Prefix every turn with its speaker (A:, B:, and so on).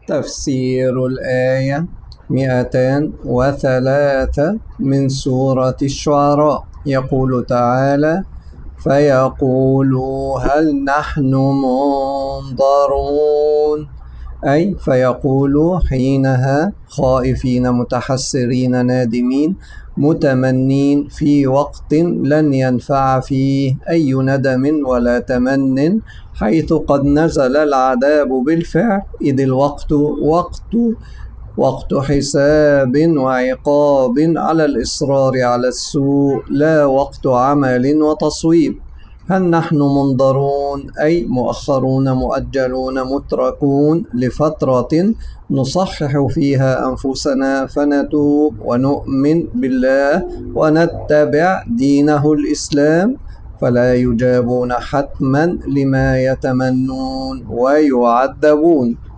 A: تفسير الآية 203 من سورة الشعراء. يقول تعالى: فيقولوا هل نحن منظرون، أي فيقولوا حينها خائفين متحسرين نادمين متمنين في وقت لن ينفع فيه أي ندم ولا تمن، حيث قد نزل العذاب بالفعل، إذ الوقت وقت حساب وعقاب على الإصرار على السوء، لا وقت عمل وتصويب. هل نحن منظرون أي مؤخرون مؤجلون متركون لفترة نصحح فيها أنفسنا فنتوب ونؤمن بالله ونتبع دينه الإسلام، فلا يجابون حتما لما يتمنون ويعذبون.